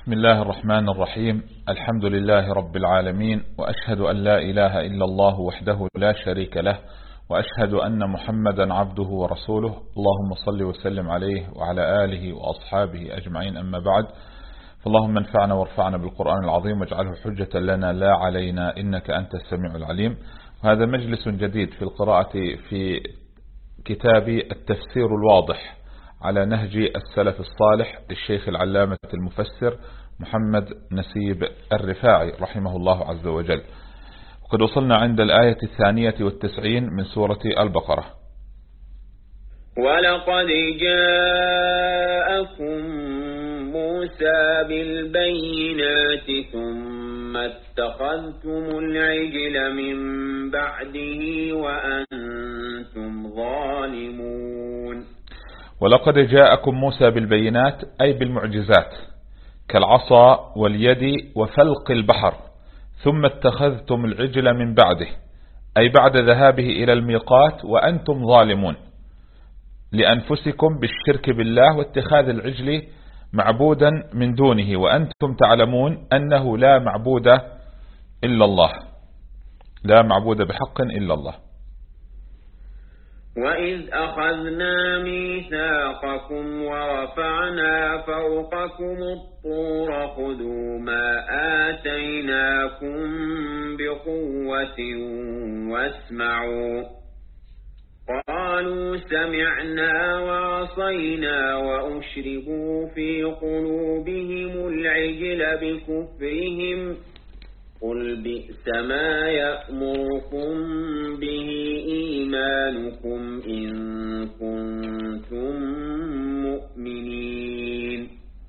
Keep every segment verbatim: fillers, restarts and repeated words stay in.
بسم الله الرحمن الرحيم. الحمد لله رب العالمين، وأشهد أن لا إله إلا الله وحده لا شريك له، وأشهد أن محمدا عبده ورسوله. اللهم صل وسلم عليه وعلى آله وأصحابه أجمعين، أما بعد، فاللهم انفعنا وارفعنا بالقرآن العظيم واجعله حجة لنا لا علينا، إنك أنت السميع العليم. وهذا مجلس جديد في القراءة في كتاب التفسير الواضح على نهج السلف الصالح للشيخ العلامة المفسر محمد نسيب الرفاعي رحمه الله عز وجل. وقد وصلنا عند الآية الثانية والتسعين من سورة البقرة. ولقد جاءكم موسى بالبينات ثم اتخذتم العجل من بعده وأنتم ظالمون. ولقد جاءكم موسى بالبينات أي بالمعجزات كالعصا واليد وفلق البحر، ثم اتخذتم العجل من بعده أي بعد ذهابه إلى الميقات وأنتم ظالمون لأنفسكم بالشرك بالله واتخاذ العجل معبودا من دونه، وأنتم تعلمون أنه لا معبود إلا الله، لا معبود بحق إلا الله. وإذ أخذنا ميثاقكم ورفعنا فوقكم الطور خذوا ما آتيناكم بقوة واسمعوا. قالوا سمعنا وعصينا وأشربوا في قلوبهم العجل بكفرهم. قل بئس ما يأمركم به إيمانكم إن كنتم مؤمنين.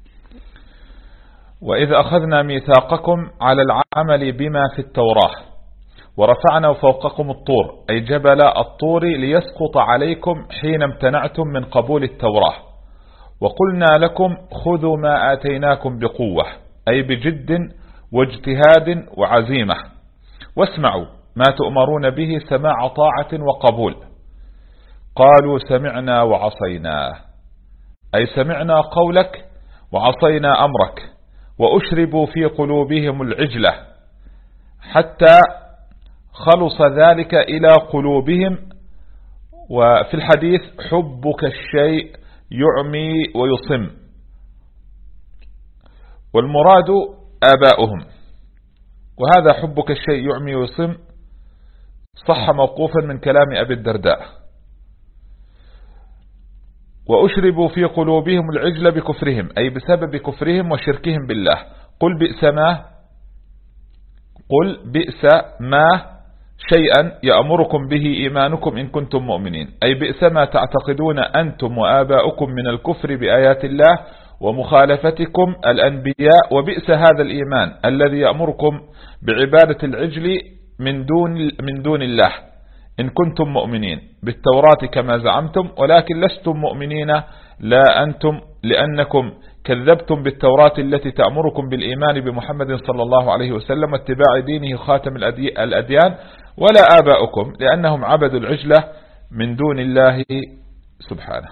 وإذ أخذنا ميثاقكم على العمل بما في التوراة ورفعنا فوقكم الطور أي جبل الطور ليسقط عليكم حين امتنعتم من قبول التوراة، وقلنا لكم خذوا ما آتيناكم بقوة أي بجد واجتهاد وعزيمة، واسمعوا ما تؤمرون به سماع طاعة وقبول. قالوا سمعنا وعصينا أي سمعنا قولك وعصينا أمرك، وأشربوا في قلوبهم العجلة حتى خلص ذلك إلى قلوبهم. وفي الحديث حبك الشيء يعمي ويصم، والمراد آباؤهم، وهذا حبك الشيء يعمي ويصم صح موقوفا من كلام أبي الدرداء. وأشربوا في قلوبهم العجل بكفرهم أي بسبب كفرهم وشركهم بالله. قل بئس ما قل بئس ما شيئا يأمركم به إيمانكم إن كنتم مؤمنين أي بئس ما تعتقدون أنتم وآباؤكم من الكفر بآيات الله ومخالفتكم الأنبياء، وبئس هذا الإيمان الذي يأمركم بعبادة العجل من دون من دون الله إن كنتم مؤمنين بالتوراة كما زعمتم، ولكن لستم مؤمنين لا أنتم، لأنكم كذبتم بالتوراة التي تأمركم بالإيمان بمحمد صلى الله عليه وسلم واتباع دينه خاتم الأديان، ولا آباؤكم لأنهم عبدوا العجلة من دون الله سبحانه.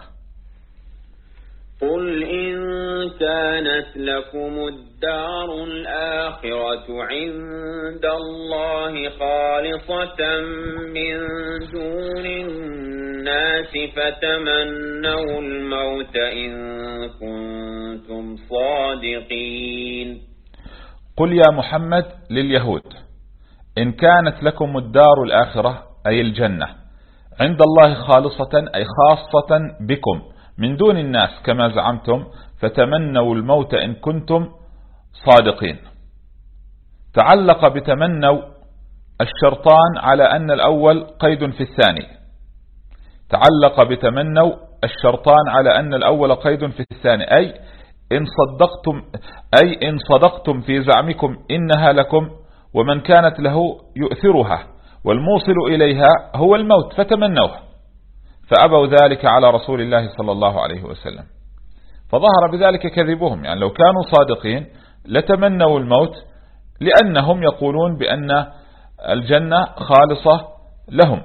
قل إن كانت لكم الدار الآخرة عند الله خالصة من دون الناس فتمنوا الموت إن كنتم صادقين. قل يا محمد لليهود إن كانت لكم الدار الآخرة أي الجنة عند الله خالصة أي خاصة بكم من دون الناس كما زعمتم، فتمنوا الموت إن كنتم صادقين. تعلق بتمنوا الشرطان على أن الأول قيد في الثاني، تعلق بتمنوا الشرطان على أن الأول قيد في الثاني أي إن صدقتم أي إن صدقتم في زعمكم إنها لكم، ومن كانت له يؤثرها والموصل إليها هو الموت فتمنوه، فأبوا ذلك على رسول الله صلى الله عليه وسلم، فظهر بذلك كذبهم. يعني لو كانوا صادقين لتمنوا الموت، لأنهم يقولون بأن الجنة خالصة لهم.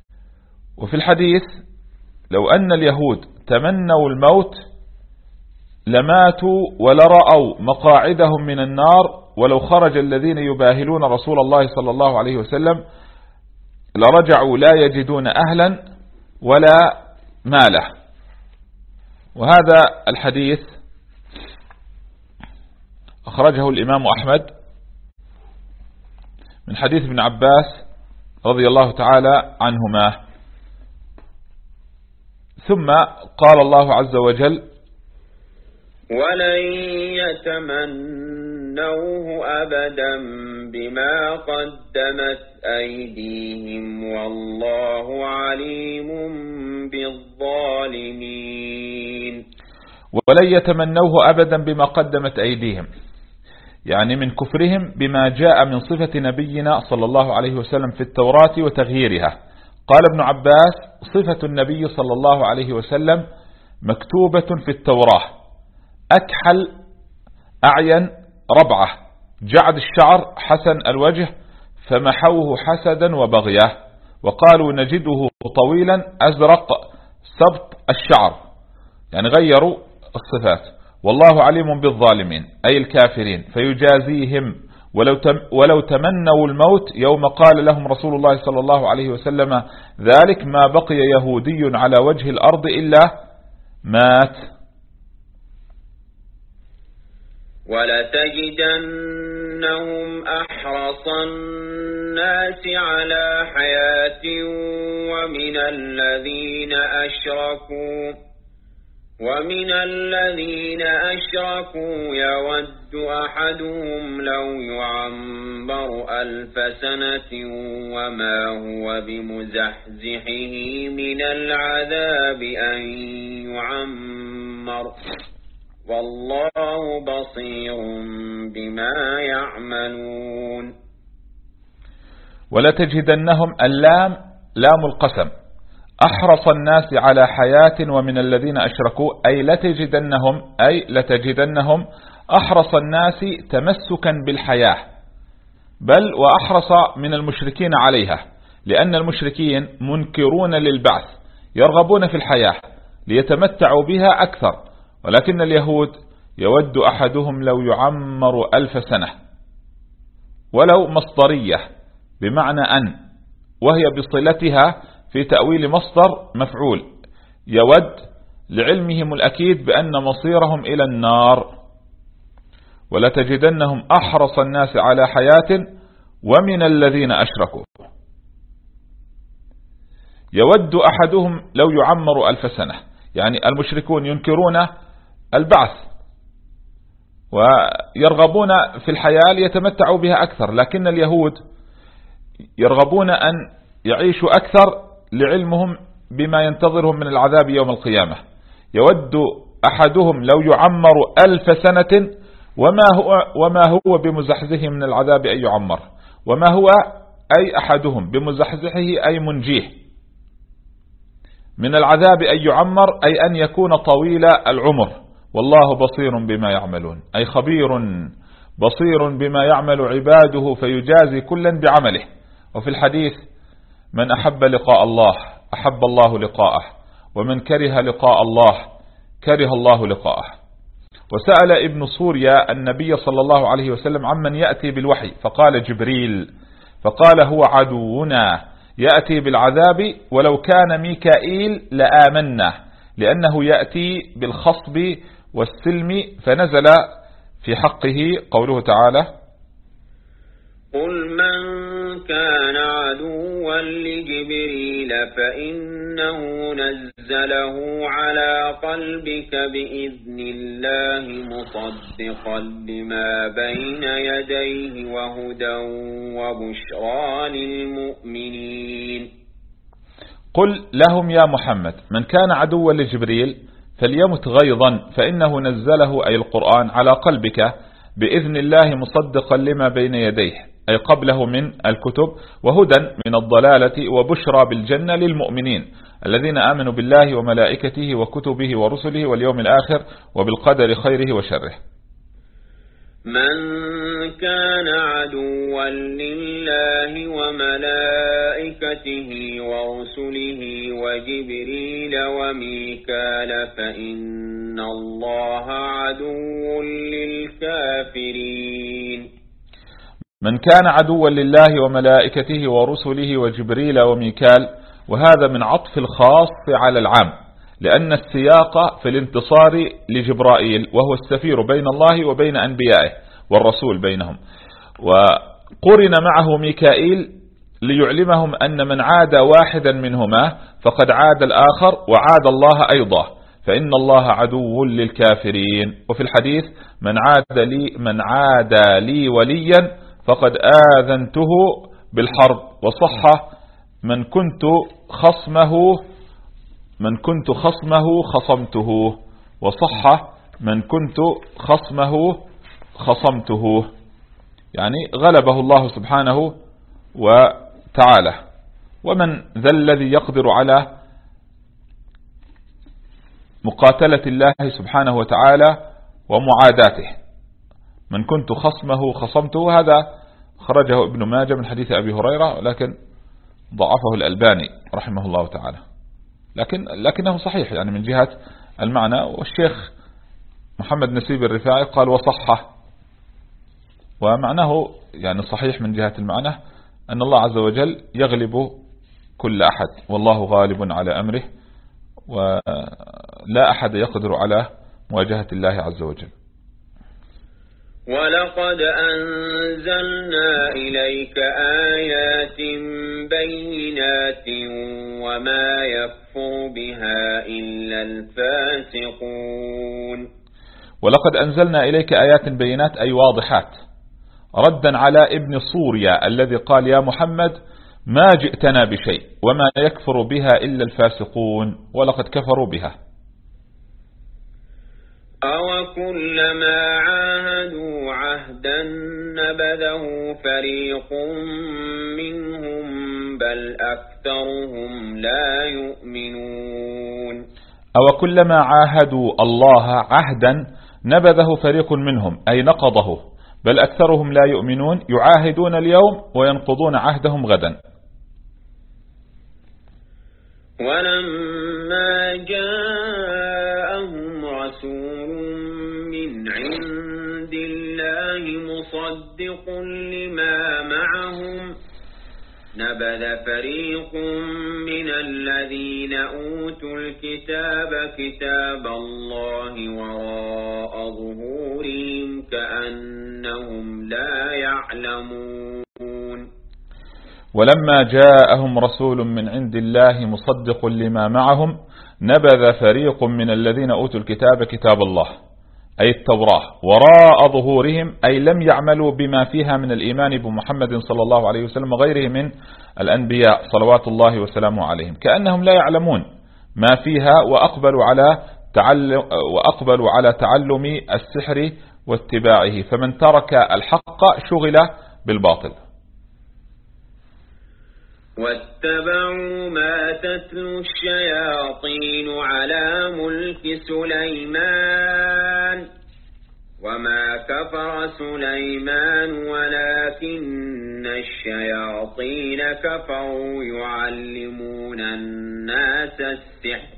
وفي الحديث لو أن اليهود تمنوا الموت لماتوا ولرأوا مقاعدهم من النار، ولو خرج الذين يباهلون رسول الله صلى الله عليه وسلم لرجعوا لا يجدون أهلا ولا ماله. وهذا الحديث أخرجه الإمام أحمد من حديث ابن عباس رضي الله تعالى عنهما. ثم قال الله عز وجل: ولن يتمنوه أبدا بما قدمت أيديهم والله عليم بالظالمين. ولن يتمنوه أبدا بما قدمت أيديهم، يعني من كفرهم بما جاء من صفة نبينا صلى الله عليه وسلم في التوراة وتغييرها. قال ابن عباس: صفة النبي صلى الله عليه وسلم مكتوبة في التوراة: أكحل، أعين، ربعة، جعد الشعر، حسن الوجه، فمحوه حسدا وبغية، وقالوا نجده طويلا أزرق سبط الشعر، يعني غيروا الصفات. والله عليم بالظالمين أي الكافرين فيجازيهم، ولو ولو تمنوا الموت يوم قال لهم رسول الله صلى الله عليه وسلم ذلك ما بقي يهودي على وجه الأرض إلا مات. ولتجدنهم أحرص الناس على حياة ومن الذين أشركوا ومن الذين أشركوا يود أحدهم لو يعمر ألف سنة وما هو بمزحزحه من العذاب أن يعمر والله بصير بما يعملون. ولتجدنهم، اللام لام القسم، أحرص الناس على حياة ومن الذين أشركوا، أي لتجدنهم أي لتجدنهم أحرص الناس تمسكا بالحياة، بل وأحرص من المشركين عليها، لأن المشركين منكرون للبعث يرغبون في الحياة ليتمتعوا بها أكثر، ولكن اليهود يود أحدهم لو يعمر ألف سنة، ولو مصدرية بمعنى أن، وهي بصلتها في تأويل مصدر مفعول، يود لعلمهم الأكيد بأن مصيرهم إلى النار. ولتجدنهم أحرص الناس على حياة ومن الذين أشركوا، يود أحدهم لو يعمر ألف سنة، يعني المشركون ينكرون البعث ويرغبون في الحياة ليتمتعوا بها أكثر، لكن اليهود يرغبون أن يعيشوا أكثر لعلمهم بما ينتظرهم من العذاب يوم القيامة. يود أحدهم لو يعمر ألف سنة وما هو, وما هو بمزحزحه من العذاب أن يعمر، وما هو أي أحدهم بمزحزحه أي منجيه من العذاب أن يعمر، أي أن يكون طويل العمر. والله بصير بما يعملون، أي خبير بصير بما يعمل عباده فيجازي كلا بعمله. وفي الحديث: من أحب لقاء الله أحب الله لقاءه، ومن كره لقاء الله كره الله لقاءه. وسأل ابن سوريا النبي صلى الله عليه وسلم عمن يأتي بالوحي، فقال جبريل، فقال هو عدونا يأتي بالعذاب ولو كان ميكائيل لآمنا، لأنه يأتي بالخصب والسلم، فنزل في حقه قوله تعالى: قل من كان عدوا لجبريل فإنه نزله على قلبك بإذن الله مصدقا لما بين يديه وهدى وبشرى للمؤمنين. قل لهم يا محمد: من كان عدوا لجبريل فليمت غيظا، فإنه نزله أي القرآن على قلبك بإذن الله مصدقا لما بين يديه، أي قبله من الكتب، وهدى من الضلالة وبشرى بالجنة للمؤمنين الذين آمنوا بالله وملائكته وكتبه ورسله واليوم الآخر وبالقدر خيره وشره. من كان عدوا لله وملائكته ورسله وجبريل وميكال فإن الله عدو للكافرين. من كان عدوا لله وملائكته ورسله وجبريل وميكال، وهذا من عطف الخاص على العام، لأن السياق في الانتصار لجبرائيل وهو السفير بين الله وبين أنبيائه والرسول بينهم، وقرن معه ميكائيل ليعلمهم أن من عاد واحدا منهما فقد عاد الآخر وعاد الله أيضا، فإن الله عدو للكافرين. وفي الحديث من عاد لي, من عاد لي وليا فقد آذنته بالحرب، وصح من كنت خصمه من كنت خصمه خصمته، وصح من كنت خصمه خصمته، يعني غلبه الله سبحانه وتعالى. ومن ذا الذي يقدر على مقاتلة الله سبحانه وتعالى ومعاداته؟ من كنت خصمه خصمته، هذا خرجه ابن ماجه من حديث أبي هريرة، ولكن ضعفه الألباني رحمه الله تعالى، لكن لكنه صحيح يعني من جهة المعنى. والشيخ محمد نسيب الرفاعي قال وصحه، ومعناه يعني صحيح من جهة المعنى أن الله عز وجل يغلب كل أحد، والله غالب على أمره، ولا أحد يقدر على مواجهة الله عز وجل. ولقد أنزلنا إليك آيات بينات وما يكفر بها إلا الفاسقون. ولقد أنزلنا إليك آيات بينات أي واضحات، ردا على ابن صوريا الذي قال يا محمد ما جئتنا بشيء وما يكفر بها إلا الفاسقون، ولقد كفروا بها. أو كلما عاهدوا عهدا نبذه فريق منهم بل أكثرهم لا يؤمنون. أو كلما عاهدوا الله عهدا نبذه فريق منهم أي نقضه، بل أكثرهم لا يؤمنون، يعاهدون اليوم وينقضون عهدهم غدا. ولما جاءهم رسول من عند الله مصدق لما معهم نبذ فريق من الذين أوتوا الكتاب كتاب الله وراء ظهورهم كأنهم لا يعلمون. ولما جاءهم رسول من عند الله مصدق لما معهم نبذ فريق من الذين أوتوا الكتاب كتاب الله أي التوراة وراء ظهورهم، أي لم يعملوا بما فيها من الإيمان بمحمد صلى الله عليه وسلم وغيره من الأنبياء صلوات الله وسلامه عليهم، كأنهم لا يعلمون ما فيها، وأقبلوا على تعلم وأقبلوا على تعلم السحر واتباعه، فمن ترك الحق شغل بالباطل. واتبعوا ما تتلو الشياطين على ملك سليمان وما كفر سليمان ولكن الشياطين كفروا يعلمون الناس السحر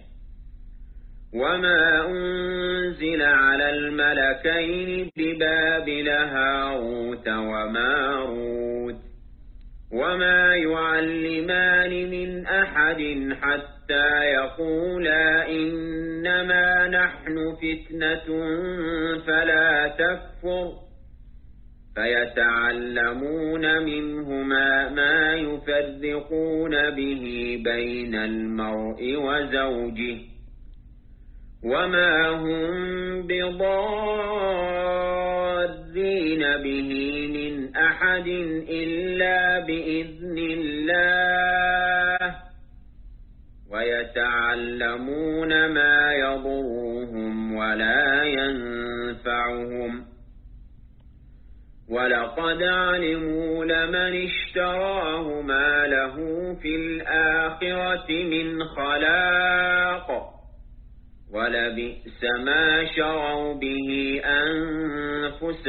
وما أنزل على الملكين ببابل هاروت وماروت وما يعلمان من أحد حتى يقولا إنما نحن فتنة فلا تكفر فيتعلمون منهما ما يفرقون به بين المرء وزوجه وما هم بضارين به من أحد إلا بإذن الله ويتعلمون ما يضرهم ولا ينفعهم ولقد علموا لمن اشتراه ما له في الآخرة من خلاق ولبئس ما شروا به أنفسهم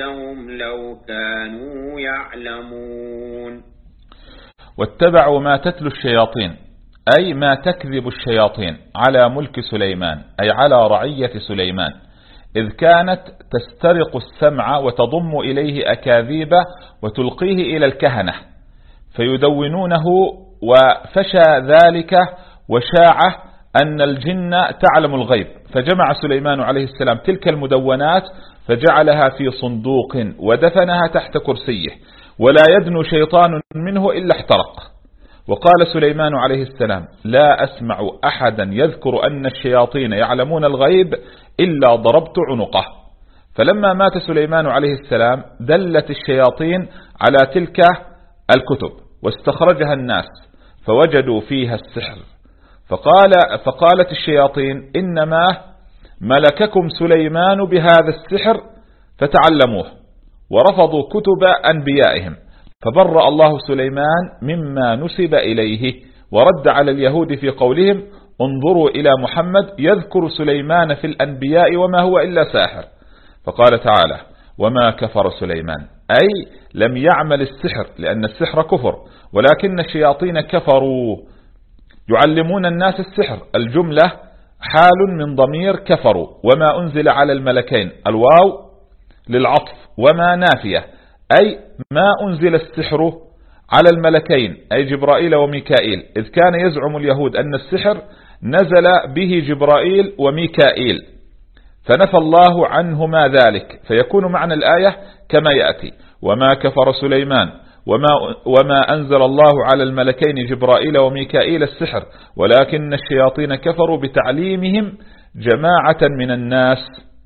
أنفسهم لو كانوا يعلمون. واتبعوا ما تتلو الشياطين أي ما تكذب الشياطين على ملك سليمان أي على رعية سليمان، إذ كانت تسترق السمع وتضم إليه أكاذيب وتلقيه إلى الكهنة فيدونونه، وفشى ذلك وشاعه أن الجن تعلم الغيب، فجمع سليمان عليه السلام تلك المدونات فجعلها في صندوق ودفنها تحت كرسيه، ولا يدنو شيطان منه إلا احترق. وقال سليمان عليه السلام: لا أسمع أحدا يذكر أن الشياطين يعلمون الغيب إلا ضربت عنقه. فلما مات سليمان عليه السلام دلت الشياطين على تلك الكتب واستخرجها الناس فوجدوا فيها السحر، فقال فقالت الشياطين: إنما ملككم سليمان بهذا السحر فتعلموه، ورفضوا كتب أنبيائهم، فبرأ الله سليمان مما نسب إليه، ورد على اليهود في قولهم: انظروا إلى محمد يذكر سليمان في الأنبياء وما هو إلا ساحر. فقال تعالى: وما كفر سليمان، أي لم يعمل السحر، لأن السحر كفر، ولكن الشياطين كفروا يعلمون الناس السحر. الجملة حال من ضمير كفروا. وما أنزل على الملكين، الواو للعطف، وما نافية أي ما أنزل السحر على الملكين أي جبرائيل وميكائيل، إذ كان يزعم اليهود أن السحر نزل به جبرائيل وميكائيل، فنفى الله عنهما ذلك، فيكون معنى الآية كما يأتي: وما كفر سليمان وما, وما أنزل الله على الملكين جبرائيل وميكائيل السحر، ولكن الشياطين كفروا بتعليمهم جماعة من الناس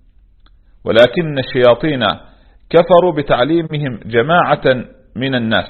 ولكن الشياطين كفروا بتعليمهم جماعة من الناس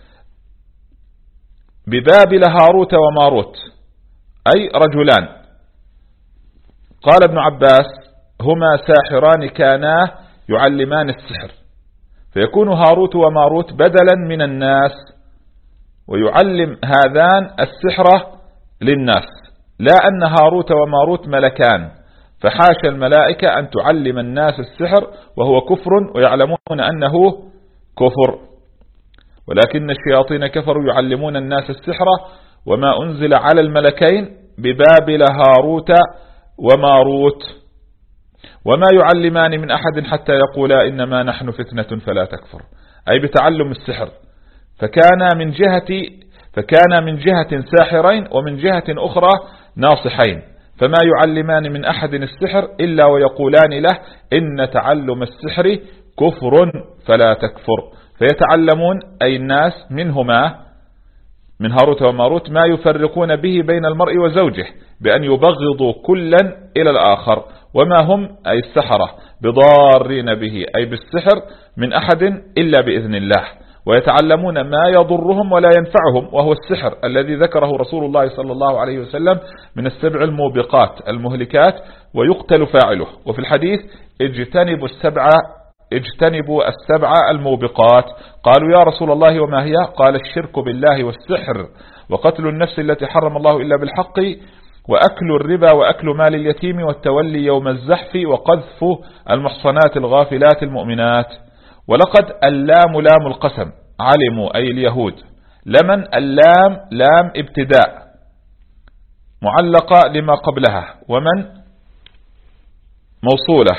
ببابل هاروت وماروت أي رجلان. قال ابن عباس: هما ساحران كانا يعلمان السحر، فيكون هاروت وماروت بدلا من الناس، ويعلم هذان السحر للناس، لا أن هاروت وماروت ملكان، فحاشا الملائكة أن تعلم الناس السحر وهو كفر، ويعلمون أنه كفر، ولكن الشياطين كفروا يعلمون الناس السحر وما أنزل على الملكين ببابل هاروت وماروت، وما يعلمان من أحد حتى يقولا إنما نحن فتنة فلا تكفر، أي بتعلم السحر. فكان من جهة فكان من جهة ساحرين ومن جهة أخرى ناصحين، فما يعلمان من أحد السحر إلا ويقولان له إن تعلم السحر كفر فلا تكفر، فيتعلمون أي الناس منهما من هاروت وماروت ما يفرقون به بين المرء وزوجه بأن يبغضوا كلا إلى الآخر، وما هم أي السحرة بضارين به أي بالسحر من أحد إلا بإذن الله، ويتعلمون ما يضرهم ولا ينفعهم، وهو السحر الذي ذكره رسول الله صلى الله عليه وسلم من السبع الموبقات المهلكات ويقتل فاعله. وفي الحديث: اجتنبوا السبع اجتنبوا السبع الموبقات. قالوا: يا رسول الله وما هي؟ قال: الشرك بالله والسحر وقتل النفس التي حرم الله إلا بالحق وأكل الربا وأكل مال اليتيم والتولي يوم الزحف وقذف المحصنات الغافلات المؤمنات. ولقد اللام لام القسم، علموا أي اليهود، لمن اللام لام ابتداء معلقة لما قبلها، ومن موصولة.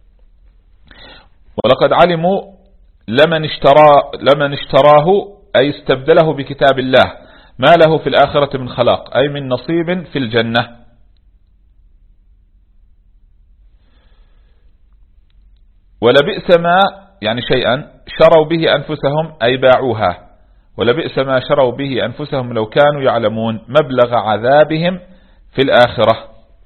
ولقد علموا لمن اشترى لمن اشتراه أي استبدله بكتاب الله ما له في الآخرة من خلاق أي من نصيب في الجنة. ولبئس ما يعني شيئا شروا به أنفسهم أي باعوها، ولبئس ما شروا به أنفسهم لو كانوا يعلمون مبلغ عذابهم في الآخرة.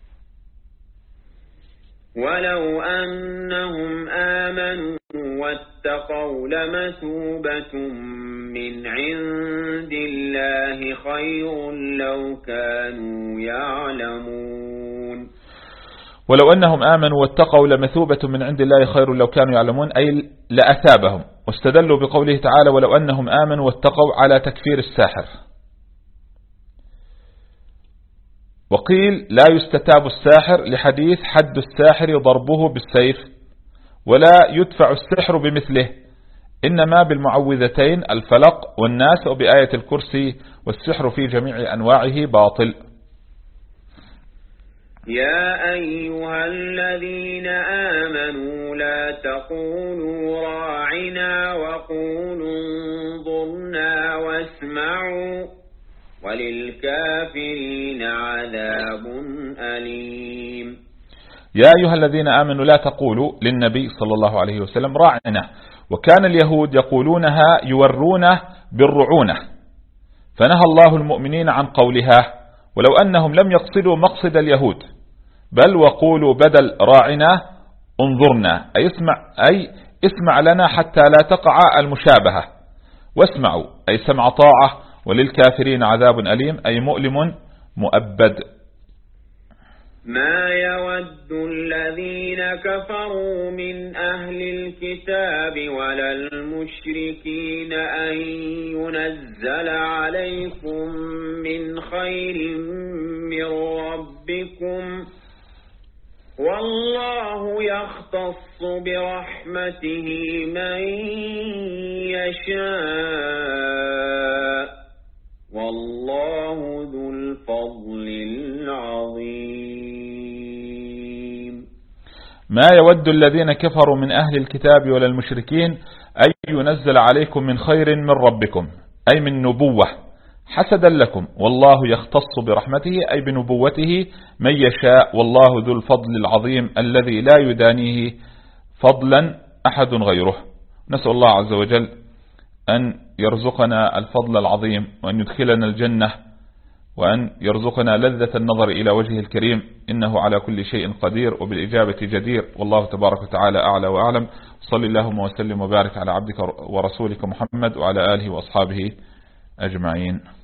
ولو أنهم آمنوا واتقوا لمثوبة من عند الله خير لو كانوا يعلمون. ولو أنهم آمنوا واتقوا لمثوبة من عند الله خير لو كانوا يعلمون أي لأثابهم. واستدلوا بقوله تعالى: ولو أنهم آمنوا واتقوا على تكفير الساحر. وقيل لا يستتاب الساحر لحديث: حد الساحر ضربه بالسيف، ولا يدفع السحر بمثله، إنما بالمعوذتين الفلق والناس وبآية الكرسي، والسحر في جميع أنواعه باطل. يا أيها الذين آمنوا لا تقولوا راعنا وقولوا انظرنا واسمعوا وللكافرين عذاب أليم. يا أيها الذين آمنوا لا تقولوا للنبي صلى الله عليه وسلم راعنا، وكان اليهود يقولونها يورونه بالرعونة، فنهى الله المؤمنين عن قولها، ولو أنهم لم يقصدوا مقصد اليهود، بل وقولوا بدل راعنا انظرنا، أي اسمع, أي اسمع لنا حتى لا تقع المشابهة، واسمعوا أي سمع طاعة، وللكافرين عذاب أليم أي مؤلم مؤبد. ما يود الذين كفروا من أهل الكتاب ولا المشركين أن ينزل عليكم من خير من ربكم، والله يختص برحمته من يشاء، والله ذو الفضل العظيم. ما يود الذين كفروا من أهل الكتاب ولا المشركين أن ينزل عليكم من خير من ربكم، أي من نبوة، حسدا لكم، والله يختص برحمته أي بنبوته من يشاء، والله ذو الفضل العظيم الذي لا يدانيه فضلا أحد غيره. نسأل الله عز وجل أن يرزقنا الفضل العظيم، وأن يدخلنا الجنة، وأن يرزقنا لذة النظر إلى وجهه الكريم، إنه على كل شيء قدير وبالإجابة جدير، والله تبارك وتعالى أعلى وأعلم. صلى اللهم وسلم وبارك على عبدك ورسولك محمد وعلى آله وأصحابه أجمعين.